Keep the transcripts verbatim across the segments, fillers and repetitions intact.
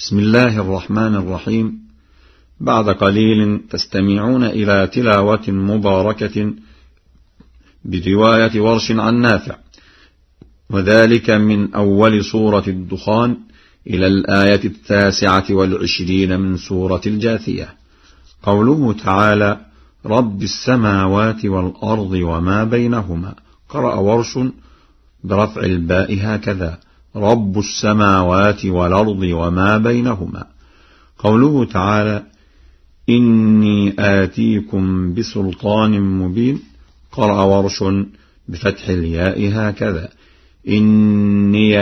بسم الله الرحمن الرحيم. بعد قليل تستمعون إلى تلاوة مباركة برواية ورش عن نافع، وذلك من أول سورة الدخان إلى الآية التاسعة والعشرين من سورة الجاثية. قوله تعالى: رب السماوات والأرض وما بينهما. قرأ ورش برفع الباء هكذا: رب السماوات والأرض وما بينهما. قوله تعالى: إني آتيكم بسلطان مبين. قرأ ورش بفتح الياء هكذا: إني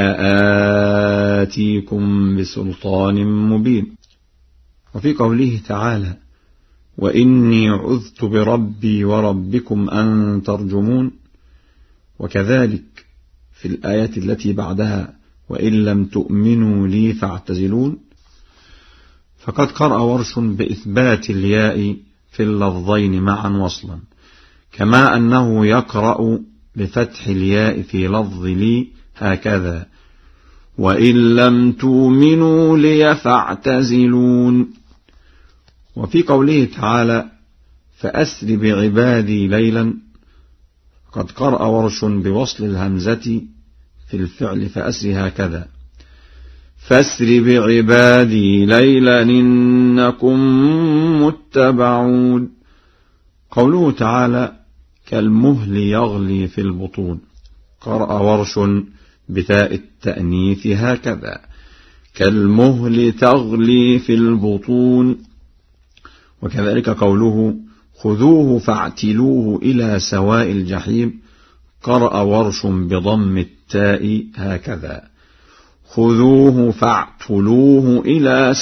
آتيكم بسلطان مبين. وفي قوله تعالى: وإني عذت بربي وربكم أن ترجمون. وكذلك في الآية التي بعدها: وإن لم تؤمنوا لي فاعتزلون. فقد قرأ ورش بإثبات الياء في اللفظين معا وصلا، كما أنه يقرأ بفتح الياء في لفظ لي هكذا: وإن لم تؤمنوا لي فاعتزلون. وفي قوله تعالى: فأسر بعبادي ليلا. قد قرأ ورش بوصل الهمزة في الفعل فأسر هكذا: فاسر بعبادي ليلا إنكم متبعون. قوله تعالى: كالمهل يغلي في البطون. قرأ ورش بتاء التأنيث هكذا: كالمهل تغلي في البطون. وكذلك قوله: خذوه فاعتلوه إلى سواء الجحيم. قرأ ورش بضم التاء هكذا: خذوه فاعتلوه إلى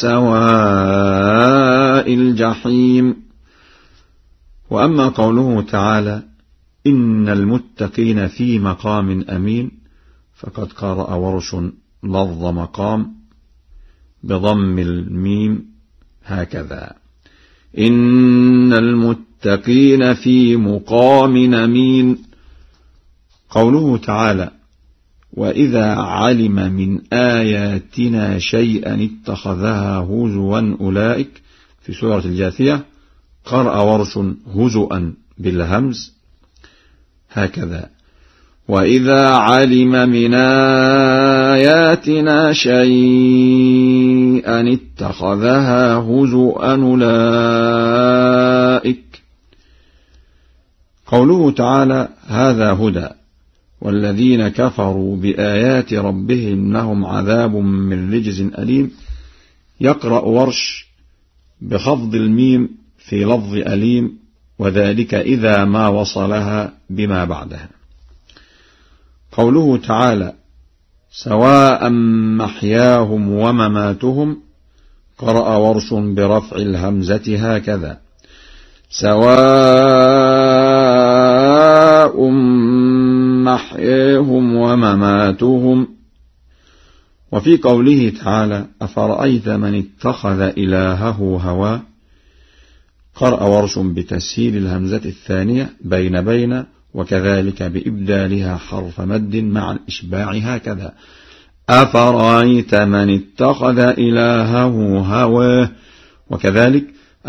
سواء الجحيم. وأما قوله تعالى: إن المتقين في مقام أمين. فقد قرأ ورش لفظ مقام بضم الميم هكذا: إن المتقين في مقام أمين. قوله تعالى: وإذا علم من آياتنا شيئا اتخذها هزوا أولئك. في سورة الجاثية قرأ ورش هزؤا بالهمز هكذا: وإذا علم من آياتنا شيئا اتخذها هزؤا أولئك. قوله تعالى: هذا هدى والذين كفروا بآيات ربهم لهم عذاب من رجز أليم. يقرأ ورش بخفض الميم في لفظ أليم، وذلك إذا ما وصلها بما بعدها. قوله تعالى: سواء محياهم ومماتهم. قرأ ورش برفع الهمزة هكذا: سواء محياهم ومماتهم. وفي قوله تعالى: أفرأيت من اتخذ إلهه هواه. قرأ ورش بتسهيل الهمزة الثانية بين بين، وكذلك بإبدالها حرف مد مع الإشباع هكذا: أفرأيت من اتخذ إلهه هواه. وكذلك: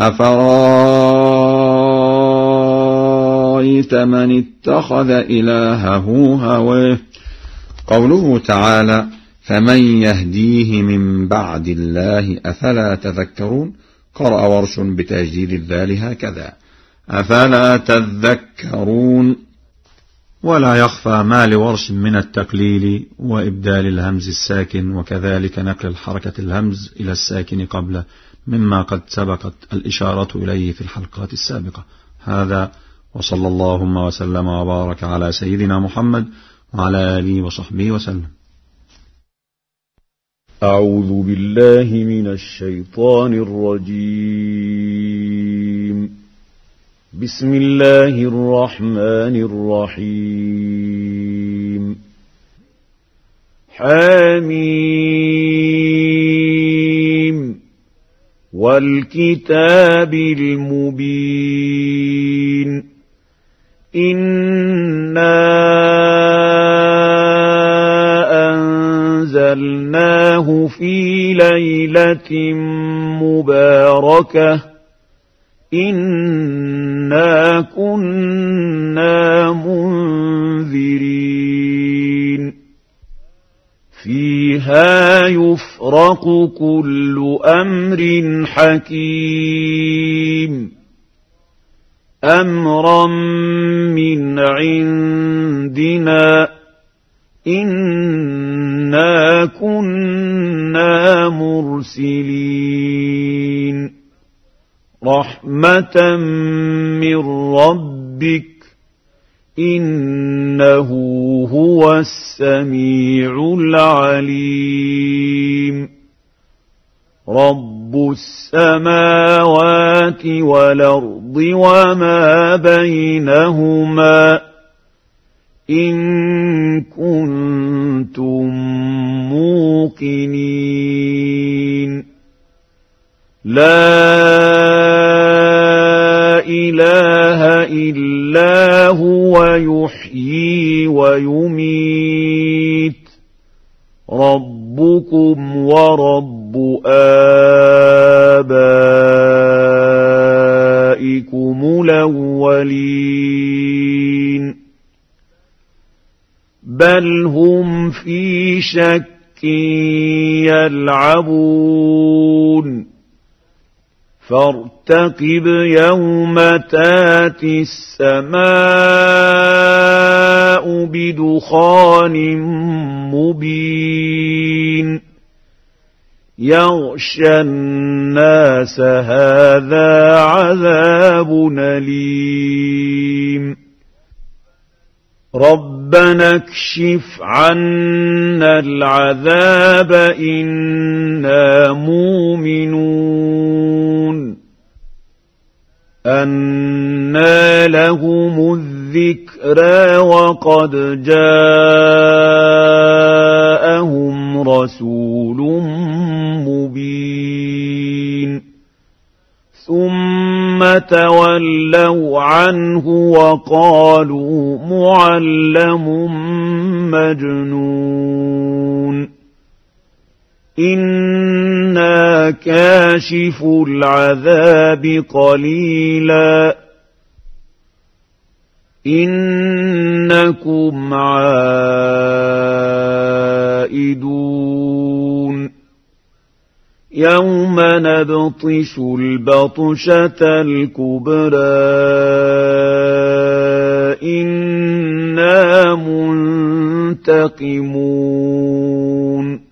أفرأيت من اتخذ إلهه هواه. قوله تعالى: فمن يهديه من بعد الله أفلا تذكرون. قرأ ورش بتجديد الذال هكذا: أفلا تذكرون. ولا يخفى ما لورش من التقليل وإبدال الهمز الساكن، وكذلك نقل الحركة الهمز إلى الساكن قبله، مما قد سبقت الإشارة إليه في الحلقات السابقة. هذا وصلى اللهم وسلم وبارك على سيدنا محمد وعلى آله وصحبه وسلم. أعوذ بالله من الشيطان الرجيم. بسم الله الرحمن الرحيم. حميم والكتاب المبين. إنا أنزلناه في ليلة مباركة إنا كنا منذرين فيها يفرق كل أمر حكيم أمرا من عندنا إنا كنا مرسلين رحمة من ربك إنه هو السميع العليم رب السماوات والأرض وما بينهما إن كنتم موقنين لا إله إلا هو يحيي ويميت ربكم ورب آبائكم الأولين بل هم في شك يلعبون فارتقب يوم تاتي السماء بدخان مبين يغشى الناس هذا عذاب أليم ربنا اكشف عنا العذاب إنا مؤمنون أنى لهم الذكرى وقد جاءهم رسول مبين ثم تولوا عنه وقالوا معلم مجنون إنا كاشف العذاب قليلا إنكم عائدون يوم نبطش البطشة الكبرى إنا منتقمون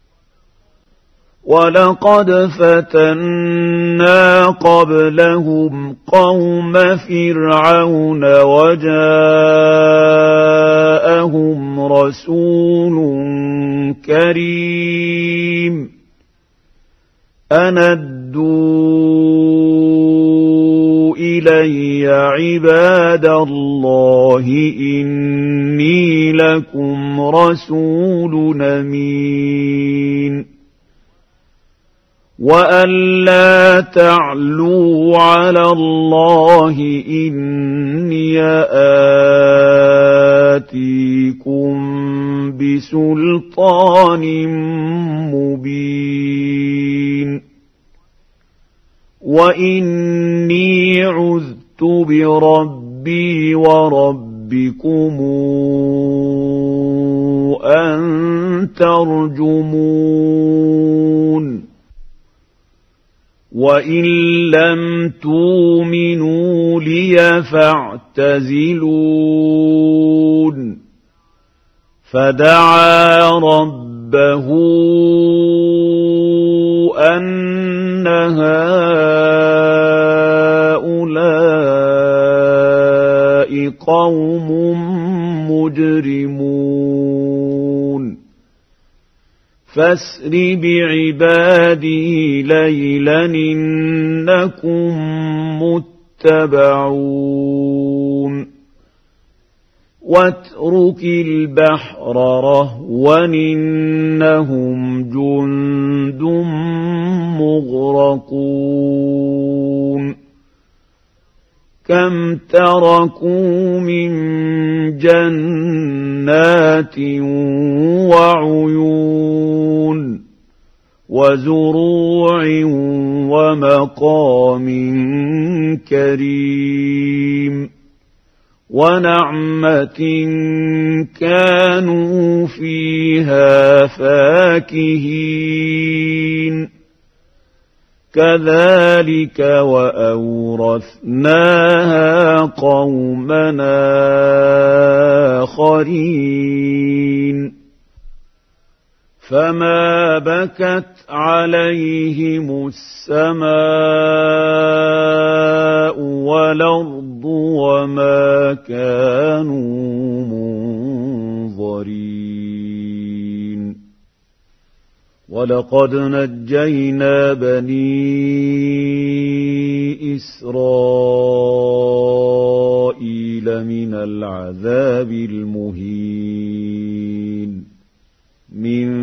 ولقد فتنا قبلهم قوم فرعون وجاءهم رسول كريم أن ادوا إلي عباد الله إني لكم رسول أمين وأن لا تعلوا على الله إني آتيكم بسلطان مبين وإني عذت بربي وربكم أن ترجمون وإن لم تؤمنوا لي فاعتزلون فدعا ربه أن هؤلاء قوم مجرمون فاسر بعبادي ليلا إنكم متبعون واترك البحر رهوا إنهم جند مغرقون كم تركوا من جنات وعيون وزروع ومقام كريم ونعمة كانوا فيها فاكهين كذلك وأورثناها قوما آخرين فما بكت عليهم السماء والأرض وما كانوا منظرين ولقد نجينا بني إسرائيل من العذاب المهين من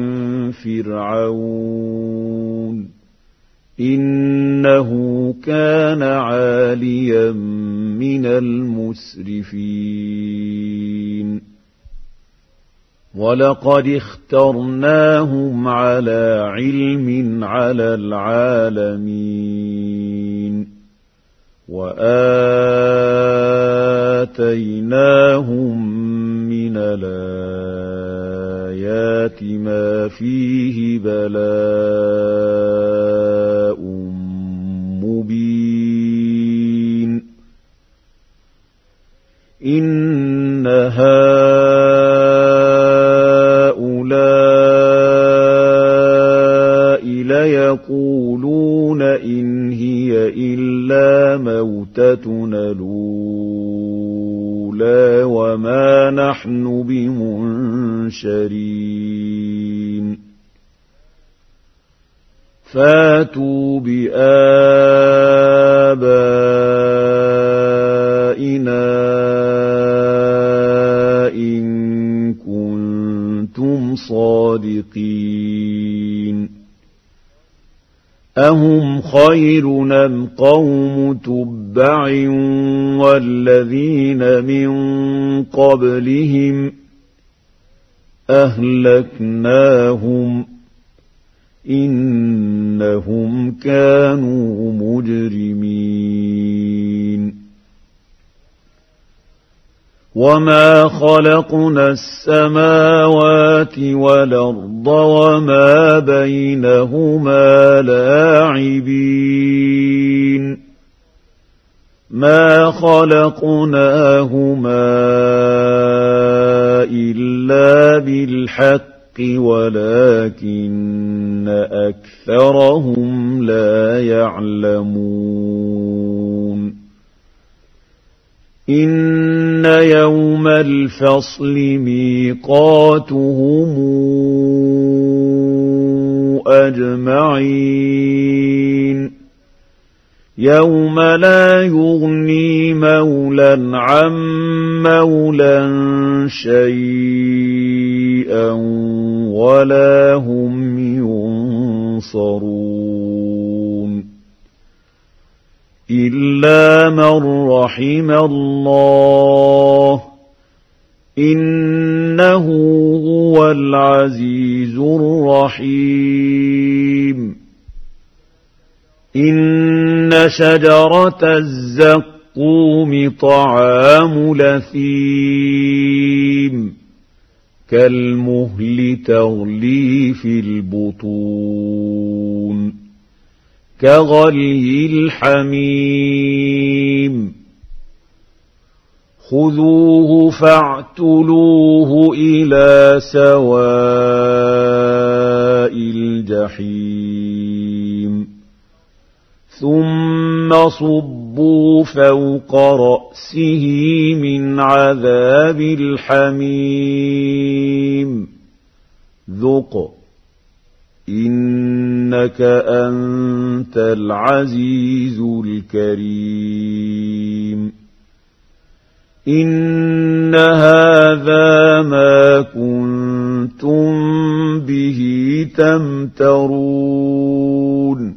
فرعون إنه كان عاليا من المسرفين ولقد اخترناهم على علم على العالمين وآتيناهم من الآيات ما فيه بلاء مبين إن هؤلاء ليقولون إن هي إلا موتتنا الأولى وما نحن بمنشرين فاتوا بآبائنا إن كنتم صادقين أهم خير أم قوم تبع والذين من قبلهم أهلكناهم إنهم كانوا مجرمين وما خلقنا السماوات والأرض وما بينهما لاعبين ما خلقناهما إلا بالحق ولكن أكثرهم لا يعلمون إن يوم الفصل ميقاتهم أجمعين يوم لا يغني مولى عن مولى شيئا ولا هم ينصرون إلا من رحم الله إنه هو العزيز الرحيم إن شجرة الزقوم طعام لثيم كالمهل تغلي في البطون كغلي الحميم خذوه فاعتلوه إلى سواء الجحيم ثم صبوا فوق رأسه من عذاب الحميم ذق إنك أنت العزيز الكريم إن هذا ما كنتم به تمترون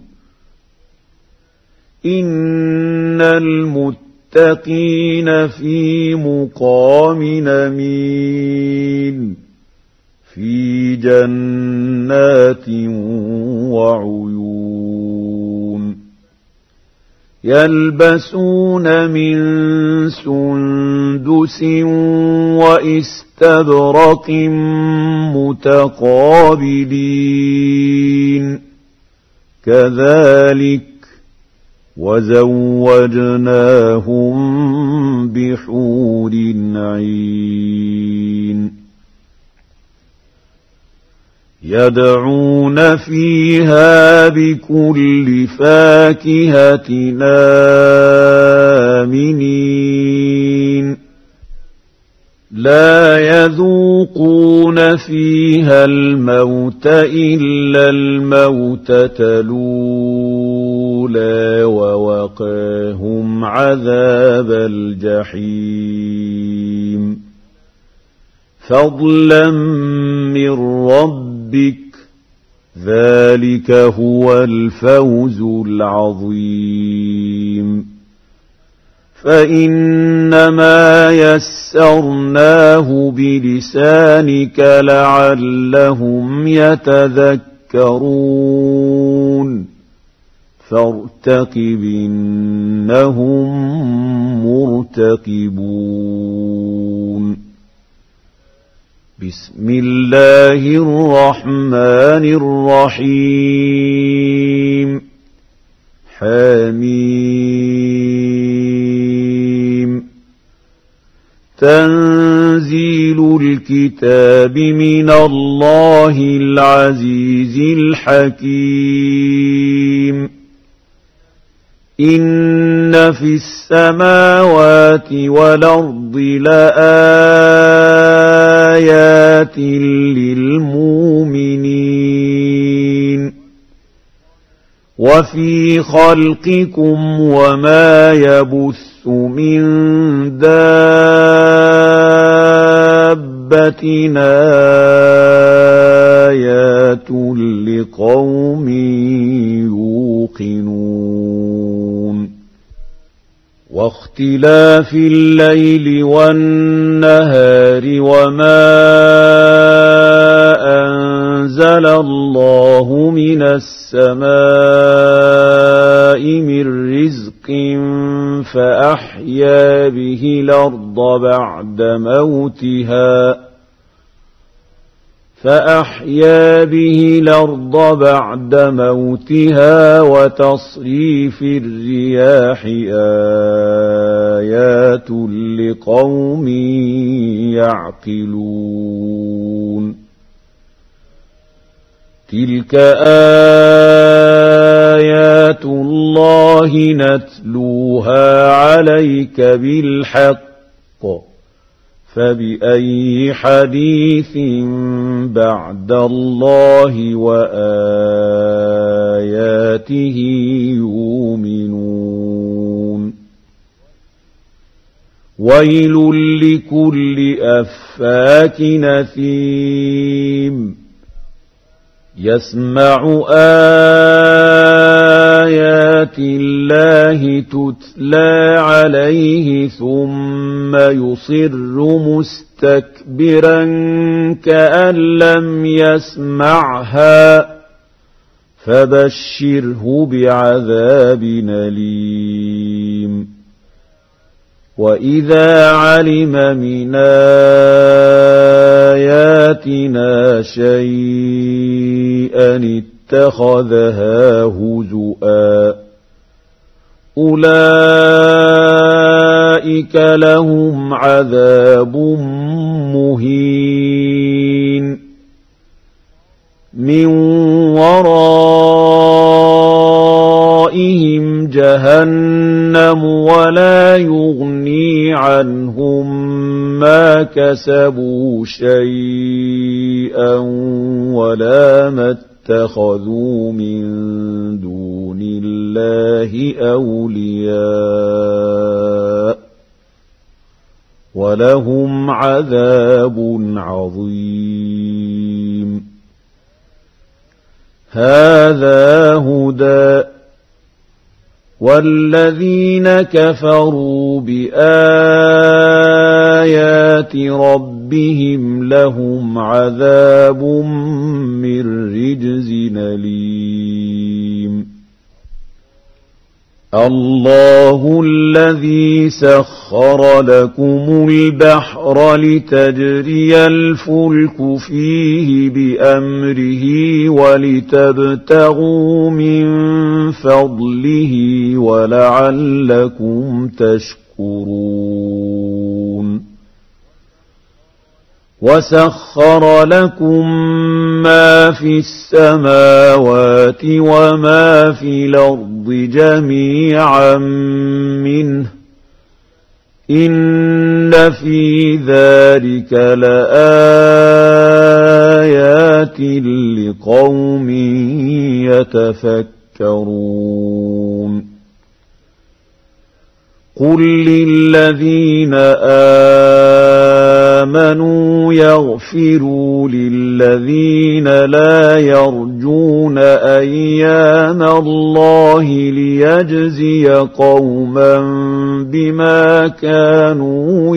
إن المتقين في مقام أمين في جنات جنات وعيون يلبسون من سندس وإستبرق متقابلين كذلك وزوجناهم بحور عين يدعون فيها بكل فاكهة آمنين لا يذوقون فيها الموت إلا الموتة الأولى ووقاهم عذاب الجحيم فضلا من ربك ذلك هو الفوز العظيم فإنما يسرناه بلسانك لعلهم يتذكرون فارتقب إنهم مرتقبون بسم الله الرحمن الرحيم حميم تنزيل الكتاب من الله العزيز الحكيم إن في السماوات والأرض لآيات للمؤمنين وفي خلقكم وما يبث من دابة آيات لقوم يوقنون واختلاف الليل والنهار وما أنزل الله من السماء من رزق فأحيا به الأرض بعد موتها فأحيا به الأرض بعد موتها وتصريف الرياح آيات لقوم يعقلون تلك آيات الله نتلوها عليك بالحق فبأي حديث بعد الله وآياته يؤمنون ويل لكل أفاك نثيم يسمع آيات الله تتلى عليه ثم يصر مستكبرا كأن لم يسمعها فبشره بعذاب أليم وإذا علم من آياتنا شيئا اتخذها هزؤا أولئك لهم عذاب مهين من ورائهم جهنم ولا يغني عنهم ما كسبوا شيئا ولا ما اتخذوا من دون الله أولياء ولهم عذاب عظيم هذا هدى والذين كفروا بآيات ربهم لهم عذاب من رجز أليم الله الذي سخر لكم البحر لتجري الفلك فيه بأمره ولتبتغوا من فضله ولعلكم تشكرون وسخر لكم ما في السماوات وما في الأرض جميعا منه إن في ذلك لآيات لقوم يتفكرون قل للذين آمنوا يغفروا للذين لا يرجون أيام الله ليجزي قوما بما كانوا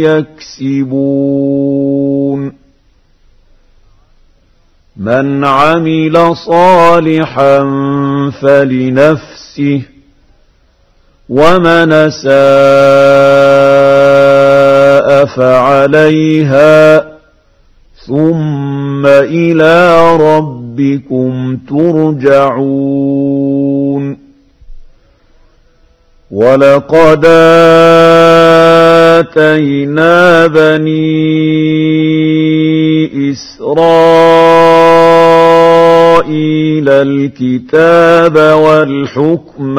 يكسبون من عمل صالحا فلنفسه ومن أساء فعليها ثم إلى ربكم ترجعون ولقد آتينا بني إسرائيل الكتاب والحكم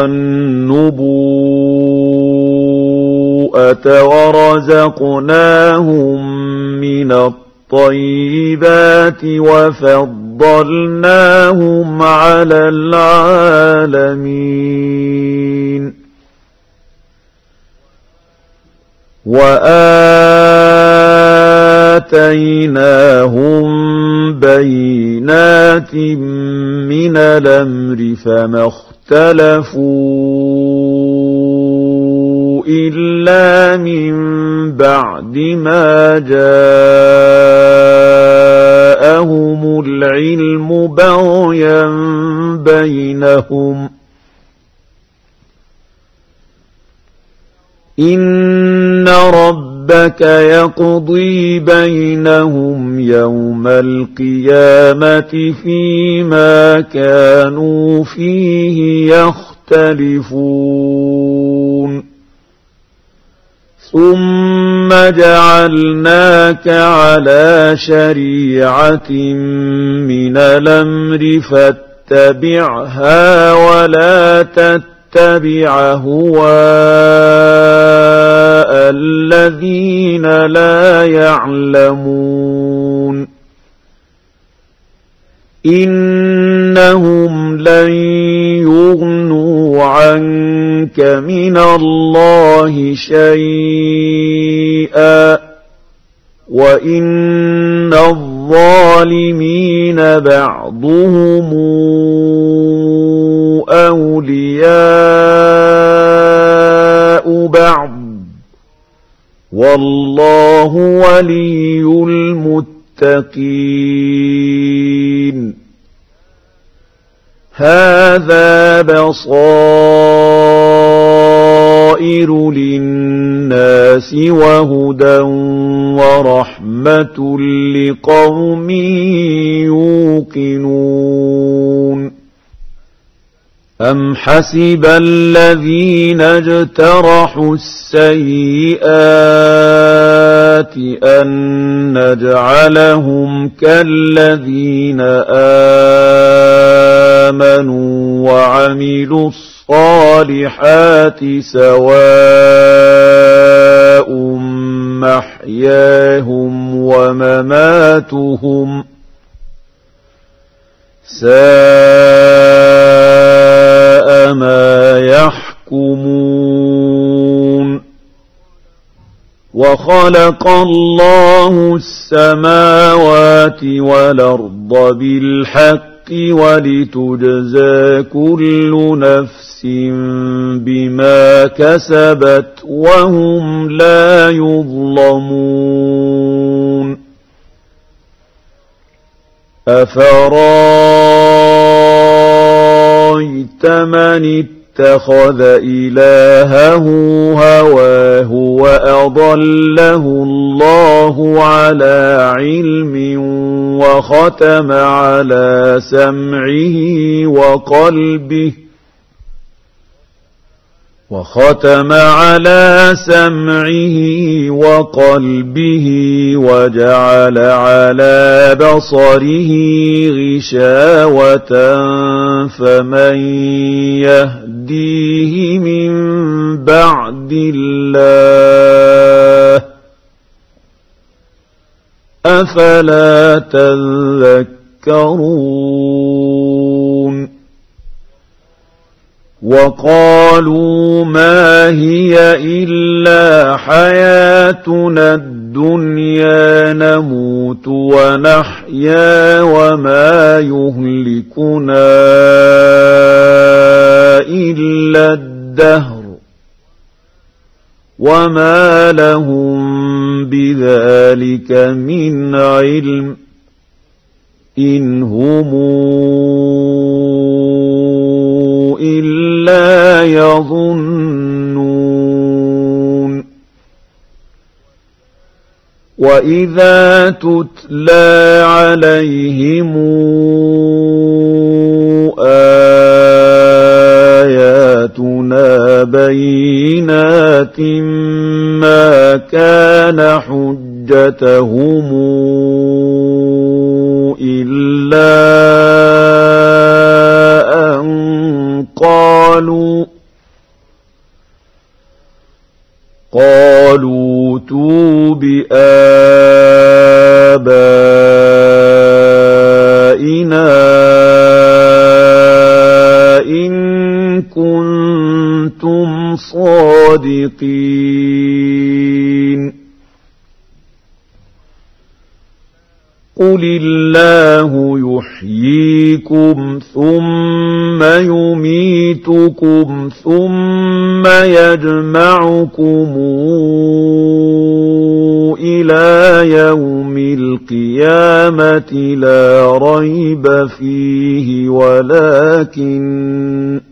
والنبوءة ورزقناهم من الطيبات وفضلناهم على العالمين وآتيناهم بينات من الأمر فما اختلفوا إلا من بعد ما جاءهم العلم بغيا بينهم إن ربك يقضي بينهم يوم القيامة فيما كانوا فيه يختلفون ثم جعلناك على شريعة من الأمر فاتبعها ولا تتبعها اتبع هواء الذين لا يعلمون إنهم لن يغنوا عنك من الله شيئا وإن الظالمين بعضهم أولياء بعض والله ولي المتقين هذا بصائر للناس وهدى ورحمة لقوم يوقنون أم حسب الذين اجترحوا السيئات أن نجعلهم كالذين آمنوا وعملوا الصالحات سواء محياهم ومماتهم ساء ما يحكمون وخلق الله السماوات والأرض بالحق ولتجزى كل نفس بما كسبت وهم لا يظلمون أفرأيت من اتخذ إلهه هواه وأضله الله على علم وختم على سمعه وقلبه وختم على سمعه وقلبه وجعل على بصره غشاوة فمن يهديه من بعد الله أفلا تذكرون وقالوا ما هي إلا حياتنا الدنيا نموت ونحيا وما يهلكنا إلا الدهر وما لهم بذلك من علم إن هم إلا يظنون وإذا تتلى عليهم آياتنا بينات ما كان حجتهم إلا أن قالوا قالوا ائتوا بآبائنا إن كنتم صادقين قل الله يحييكم ثم يميتكم ثم يجمعكم إلى يوم القيامة لا ريب فيه ولكن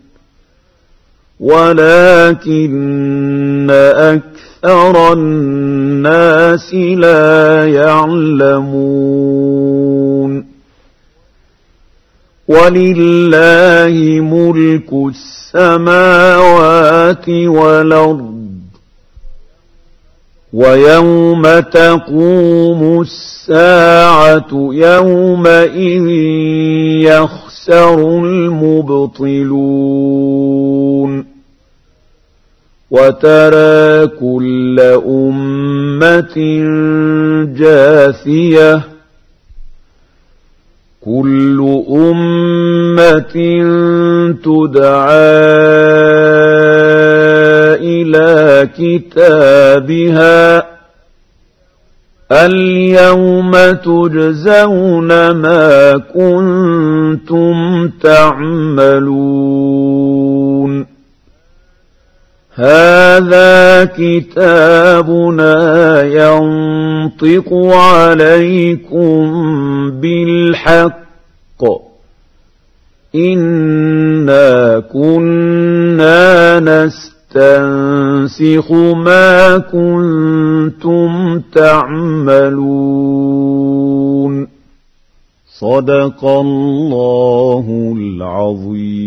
ولكن أكثر الناس لا يعلمون ولله ملك السماوات والأرض ويوم تقوم الساعة يومئذ يخسر المبطلون وترى كل أمة جاثية كل أمة تدعى إلى كتابها اليوم تجزون ما كنتم تعملون هذا كتابنا ينطق عليكم بالحق إنا كنا نستنسخ ما كنتم تعملون صدق الله العظيم.